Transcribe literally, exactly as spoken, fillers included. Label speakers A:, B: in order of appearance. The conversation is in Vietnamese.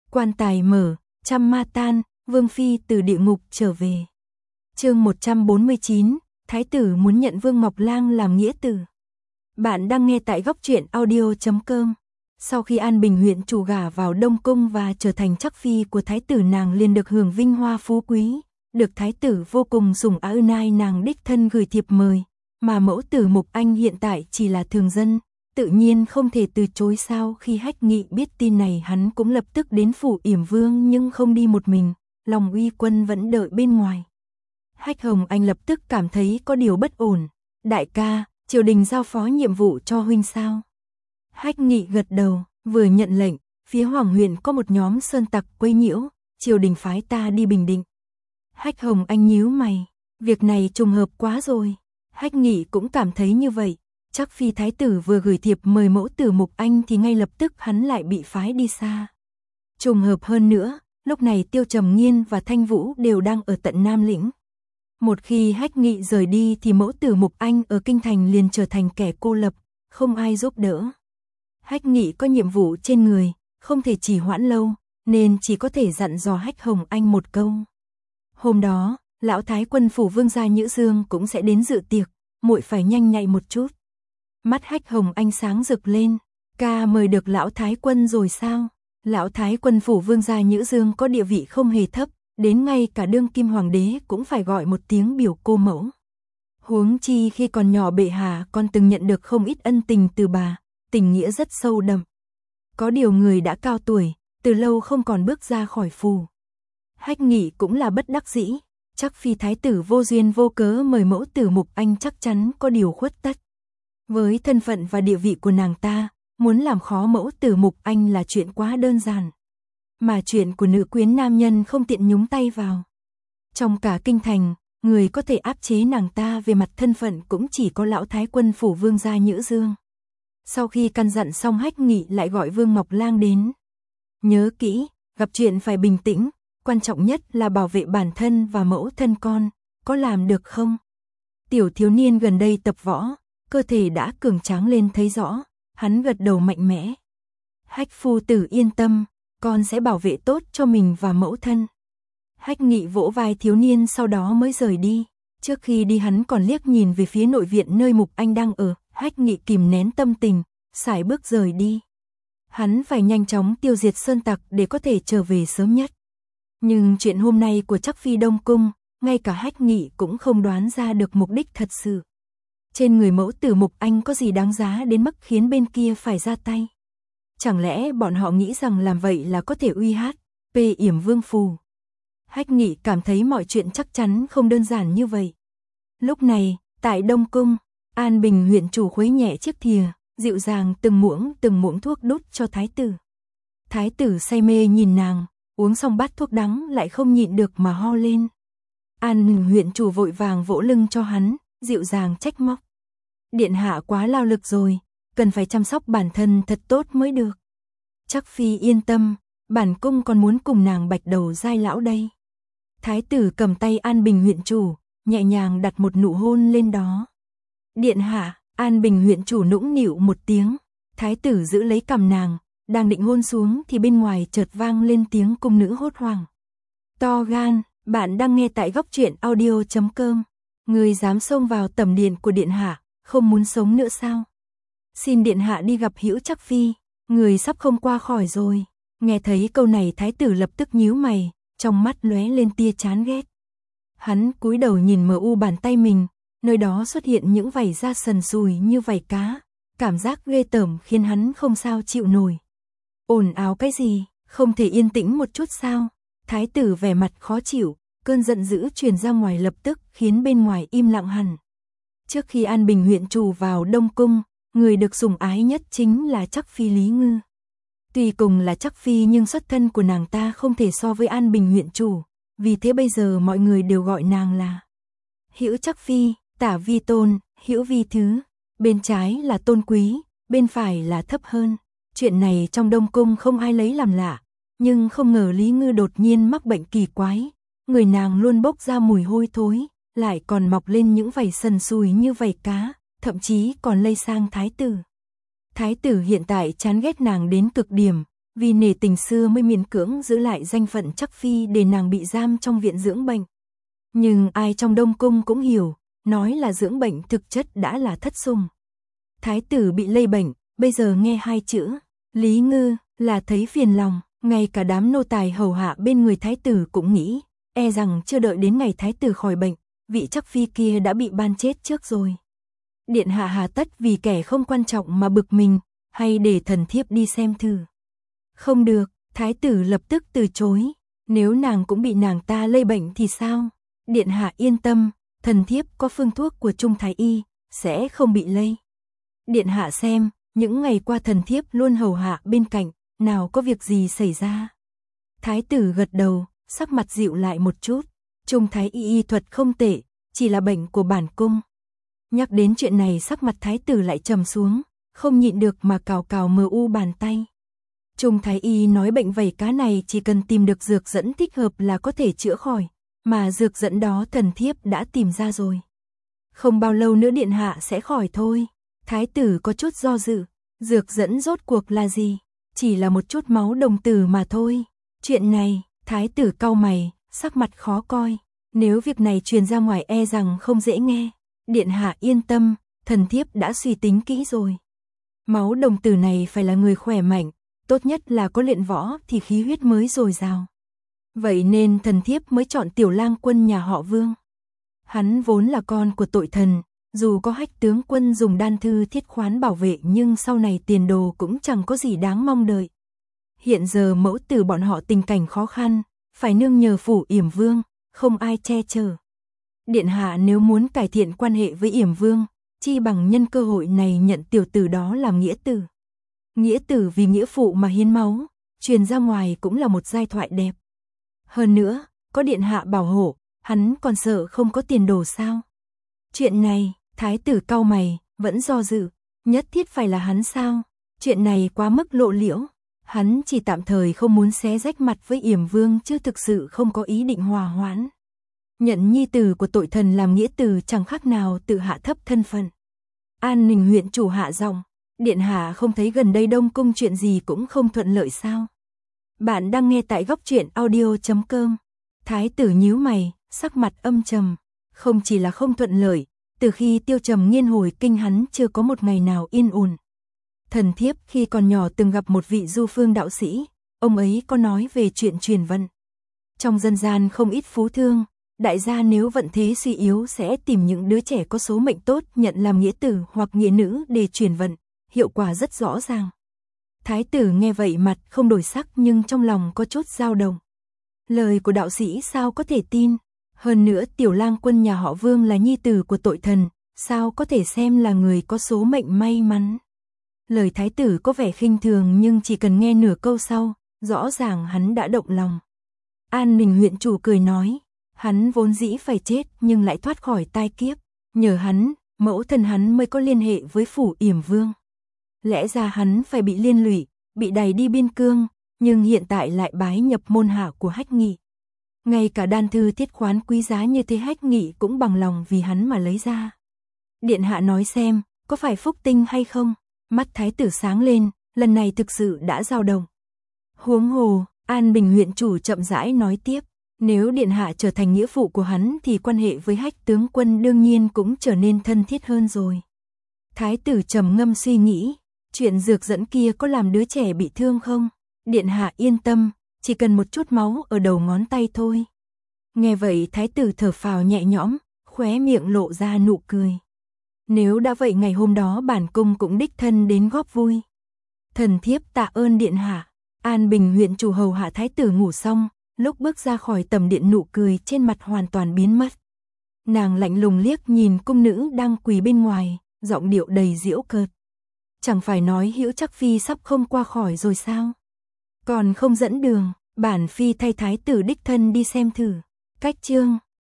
A: Quan tài mở, trăm ma tan, Vương Phi từ địa ngục trở về. Chương một trăm bốn mươi chín, Thái tử muốn nhận Vương Mộc Lang làm nghĩa tử. Bạn đang nghe tại góc truyện audio chấm com. Sau khi An Bình huyện chủ gả vào Đông Cung và trở thành chắc phi của thái tử, nàng liền được hưởng vinh hoa phú quý, được thái tử vô cùng sủng ái, nai nàng đích thân gửi thiệp mời, mà mẫu tử Mục Anh hiện tại chỉ là thường dân, tự nhiên không thể từ chối. Sau khi Hách Nghị biết tin này, hắn cũng lập tức đến phủ Yểm Vương, nhưng không đi một mình, Long Uy Quân vẫn đợi bên ngoài. Hách Hồng Anh lập tức cảm thấy có điều bất ổn. Đại ca, triều đình giao phó nhiệm vụ cho huynh sao? Hách Nghị gật đầu, vừa nhận lệnh, phía Hoàng huyện có một nhóm sơn tặc quấy nhiễu, triều đình phái ta đi bình định. Hách Hồng Anh nhíu mày, việc này trùng hợp quá rồi. Hách Nghị cũng cảm thấy như vậy, chắc phi thái tử vừa gửi thiệp mời mẫu tử Mục Anh thì ngay lập tức hắn lại bị phái đi xa. Trùng hợp hơn nữa, lúc này Tiêu Trầm Nghiên và Thanh Vũ đều đang ở tận Nam Lĩnh. Một khi Hách Nghị rời đi thì mẫu tử Mục Anh ở kinh thành liền trở thành kẻ cô lập, không ai giúp đỡ. Hách Nghị có nhiệm vụ trên người, không thể trì hoãn lâu, nên chỉ có thể dặn dò Hách Hồng Anh một câu. Hôm đó, lão thái quân phủ Vương gia Nhữ Dương cũng sẽ đến dự tiệc, muội phải nhanh nhạy một chút. Mắt Hách Hồng Anh sáng rực lên, ca mời được lão thái quân rồi sao? Lão thái quân phủ Vương gia Nhữ Dương có địa vị không hề thấp, đến ngay cả đương kim hoàng đế cũng phải gọi một tiếng biểu cô mẫu. Huống chi khi còn nhỏ bệ hạ còn từng nhận được không ít ân tình từ bà, tình nghĩa rất sâu đậm. Có điều người đã cao tuổi, từ lâu không còn bước ra khỏi phủ. Hách Nghị cũng là bất đắc dĩ, chắc phi thái tử vô duyên vô cớ mời mẫu tử Mục Anh chắc chắn có điều khuất tất. Với thân phận và địa vị của nàng ta, muốn làm khó mẫu tử Mục Anh là chuyện quá đơn giản. Mà chuyện của nữ quyến nam nhân không tiện nhúng tay vào. Trong cả kinh thành, người có thể áp chế nàng ta về mặt thân phận cũng chỉ có lão thái quân phủ Vương gia Nhữ Dương. Sau khi căn dặn xong, Hách Nghị lại gọi Vương Mộc Lang đến. Nhớ kỹ, gặp chuyện phải bình tĩnh, quan trọng nhất là bảo vệ bản thân và mẫu thân con, có làm được không? Tiểu thiếu niên gần đây tập võ, cơ thể đã cường tráng lên thấy rõ, hắn gật đầu mạnh mẽ. Hách phu tử yên tâm, con sẽ bảo vệ tốt cho mình và mẫu thân. Hách Nghị vỗ vai thiếu niên sau đó mới rời đi. Trước khi đi hắn còn liếc nhìn về phía nội viện nơi Mục Anh đang ở. Hách Nghị kìm nén tâm tình, sải bước rời đi. Hắn phải nhanh chóng tiêu diệt sơn tặc để có thể trở về sớm nhất. Nhưng chuyện hôm nay của chắc phi Đông Cung, ngay cả Hách Nghị cũng không đoán ra được mục đích thật sự. Trên người mẫu tử Mục Anh có gì đáng giá đến mức khiến bên kia phải ra tay? Chẳng lẽ bọn họ nghĩ rằng làm vậy là có thể uy hát pê Yểm Vương phủ? Hách Nghị cảm thấy mọi chuyện chắc chắn không đơn giản như vậy. Lúc này, tại Đông Cung, An Bình huyện chủ khuấy nhẹ chiếc thìa, dịu dàng từng muỗng từng muỗng thuốc đút cho thái tử. Thái tử say mê nhìn nàng, uống xong bát thuốc đắng lại không nhịn được mà ho lên. An Bình huyện chủ vội vàng vỗ lưng cho hắn, dịu dàng trách móc. Điện hạ quá lao lực rồi, cần phải chăm sóc bản thân thật tốt mới được. Chắc phi yên tâm, bản cung còn muốn cùng nàng bạch đầu giai lão đây. Thái tử cầm tay An Bình huyện chủ, nhẹ nhàng đặt một nụ hôn lên đó. Điện hạ, An Bình huyện chủ nũng nịu một tiếng, thái tử giữ lấy cằm nàng, đang định hôn xuống thì bên ngoài chợt vang lên tiếng cung nữ hốt hoảng. To gan, bạn đang nghe tại góc truyện audio chấm com. Người dám xông vào tẩm điện của điện hạ, không muốn sống nữa sao? Xin điện hạ đi gặp Hữu Chắc phi, người sắp không qua khỏi rồi. Nghe thấy câu này thái tử lập tức nhíu mày, trong mắt lóe lên tia chán ghét. Hắn cúi đầu nhìn mờ u bàn tay mình, nơi đó xuất hiện những vảy da sần sùi như vảy cá, cảm giác ghê tởm khiến hắn không sao chịu nổi. Ồn ào cái gì, không thể yên tĩnh một chút sao? Thái tử vẻ mặt khó chịu, cơn giận dữ truyền ra ngoài lập tức khiến bên ngoài im lặng hẳn. Trước khi An Bình huyện chủ vào Đông Cung, người được sủng ái nhất chính là chắc phi Lý Ngư. Tuy cùng là chắc phi nhưng xuất thân của nàng ta không thể so với An Bình huyện chủ, vì thế bây giờ mọi người đều gọi nàng là Hữu Chắc phi, Tả vi tôn, Hữu vi thứ, bên trái là tôn quý, bên phải là thấp hơn. Chuyện này trong Đông Cung không ai lấy làm lạ, nhưng không ngờ Lý Ngư đột nhiên mắc bệnh kỳ quái, người nàng luôn bốc ra mùi hôi thối, lại còn mọc lên những vảy sần sùi như vảy cá, thậm chí còn lây sang thái tử. Thái tử hiện tại chán ghét nàng đến cực điểm, vì nể tình xưa mới miễn cưỡng giữ lại danh phận chắc phi để nàng bị giam trong viện dưỡng bệnh. Nhưng ai trong Đông Cung cũng hiểu, nói là dưỡng bệnh thực chất đã là thất sủng. Thái tử bị lây bệnh, bây giờ nghe hai chữ Lý Ngư là thấy phiền lòng, ngay cả đám nô tài hầu hạ bên người thái tử cũng nghĩ, e rằng chưa đợi đến ngày thái tử khỏi bệnh, vị chắc phi kia đã bị ban chết trước rồi. Điện hạ hà tất vì kẻ không quan trọng mà bực mình, hay để thần thiếp đi xem thử. Không được, thái tử lập tức từ chối, nếu nàng cũng bị nàng ta lây bệnh thì sao? Điện hạ yên tâm, thần thiếp có phương thuốc của Trung Thái Y, sẽ không bị lây. Điện hạ xem, những ngày qua thần thiếp luôn hầu hạ bên cạnh, nào có việc gì xảy ra. Thái tử gật đầu, sắc mặt dịu lại một chút. Trung Thái Y y thuật không tệ, chỉ là bệnh của bản cung. Nhắc đến chuyện này sắc mặt thái tử lại trầm xuống, không nhịn được mà cào cào mờ u bàn tay. Trung Thái Y nói bệnh vảy cá này chỉ cần tìm được dược dẫn thích hợp là có thể chữa khỏi, mà dược dẫn đó thần thiếp đã tìm ra rồi. Không bao lâu nữa điện hạ sẽ khỏi thôi. Thái tử có chút do dự, dược dẫn rốt cuộc là gì? Chỉ là một chút máu đồng tử mà thôi. Chuyện này, thái tử cau mày, sắc mặt khó coi. Nếu việc này truyền ra ngoài e rằng không dễ nghe. Điện hạ yên tâm, thần thiếp đã suy tính kỹ rồi. Máu đồng tử này phải là người khỏe mạnh, tốt nhất là có luyện võ thì khí huyết mới dồi dào. Vậy nên thần thiếp mới chọn tiểu lang quân nhà họ Vương. Hắn vốn là con của tội thần, dù có Hách tướng quân dùng đan thư thiết khoán bảo vệ nhưng sau này tiền đồ cũng chẳng có gì đáng mong đợi. Hiện giờ mẫu tử bọn họ tình cảnh khó khăn, phải nương nhờ phủ Yểm Vương, không ai che chở. Điện hạ nếu muốn cải thiện quan hệ với Yểm Vương, chi bằng nhân cơ hội này nhận tiểu tử đó làm nghĩa tử. Nghĩa tử vì nghĩa phụ mà hiến máu, truyền ra ngoài cũng là một giai thoại đẹp. Hơn nữa, có điện hạ bảo hộ, hắn còn sợ không có tiền đồ sao? Chuyện này, thái tử cau mày, vẫn do dự, nhất thiết phải là hắn sao? Chuyện này quá mức lộ liễu, hắn chỉ tạm thời không muốn xé rách mặt với Yểm Vương chứ thực sự không có ý định hòa hoãn. Nhận nhi tử của tội thần làm nghĩa tử chẳng khác nào tự hạ thấp thân phận. An Ninh huyện chủ hạ giọng, điện hạ không thấy gần đây Đông Cung chuyện gì cũng không thuận lợi sao? Bạn đang nghe tại góc truyện audio chấm com. Thái tử nhíu mày, sắc mặt âm trầm, không chỉ là không thuận lợi, từ khi Tiêu Trầm Nghiên hồi kinh hắn chưa có một ngày nào yên ổn. Thần thiếp khi còn nhỏ từng gặp một vị du phương đạo sĩ, ông ấy có nói về chuyện truyền vận. Trong dân gian không ít phú thương, đại gia nếu vận thế suy yếu sẽ tìm những đứa trẻ có số mệnh tốt nhận làm nghĩa tử hoặc nghĩa nữ để truyền vận, hiệu quả rất rõ ràng. Thái tử nghe vậy mặt không đổi sắc nhưng trong lòng có chút dao động. Lời của đạo sĩ sao có thể tin? Hơn nữa tiểu lang quân nhà họ Vương là nhi tử của tội thần, sao có thể xem là người có số mệnh may mắn? Lời thái tử có vẻ khinh thường nhưng chỉ cần nghe nửa câu sau, rõ ràng hắn đã động lòng. An Ninh huyện chủ cười nói, hắn vốn dĩ phải chết nhưng lại thoát khỏi tai kiếp, nhờ hắn, mẫu thân hắn mới có liên hệ với phủ Yểm Vương. Lẽ ra hắn phải bị liên lụy, bị đày đi biên cương, nhưng hiện tại lại bái nhập môn hạ của Hách Nghị. Ngay cả đan thư thiết khoán quý giá như thế Hách Nghị cũng bằng lòng vì hắn mà lấy ra. Điện hạ nói xem, có phải phúc tinh hay không? Mắt thái tử sáng lên, lần này thực sự đã dao động. Huống hồ, An Bình huyện chủ chậm rãi nói tiếp, nếu điện hạ trở thành nghĩa phụ của hắn thì quan hệ với Hách tướng quân đương nhiên cũng trở nên thân thiết hơn rồi. Thái tử trầm ngâm suy nghĩ, chuyện dược dẫn kia có làm đứa trẻ bị thương không? Điện hạ yên tâm, chỉ cần một chút máu ở đầu ngón tay thôi. Nghe vậy thái tử thở phào nhẹ nhõm, khóe miệng lộ ra nụ cười. Nếu đã vậy ngày hôm đó bản cung cũng đích thân đến góp vui. Thần thiếp tạ ơn điện hạ. An Bình huyện chủ hầu hạ thái tử ngủ xong, lúc bước ra khỏi tầm điện nụ cười trên mặt hoàn toàn biến mất. Nàng lạnh lùng liếc nhìn cung nữ đang quỳ bên ngoài, giọng điệu đầy giễu cợt. Chẳng phải nói Hữu Chắc Phi sắp không qua khỏi rồi sao? Còn không dẫn đường, bản phi thay thái tử đích thân đi xem thử. Cách chương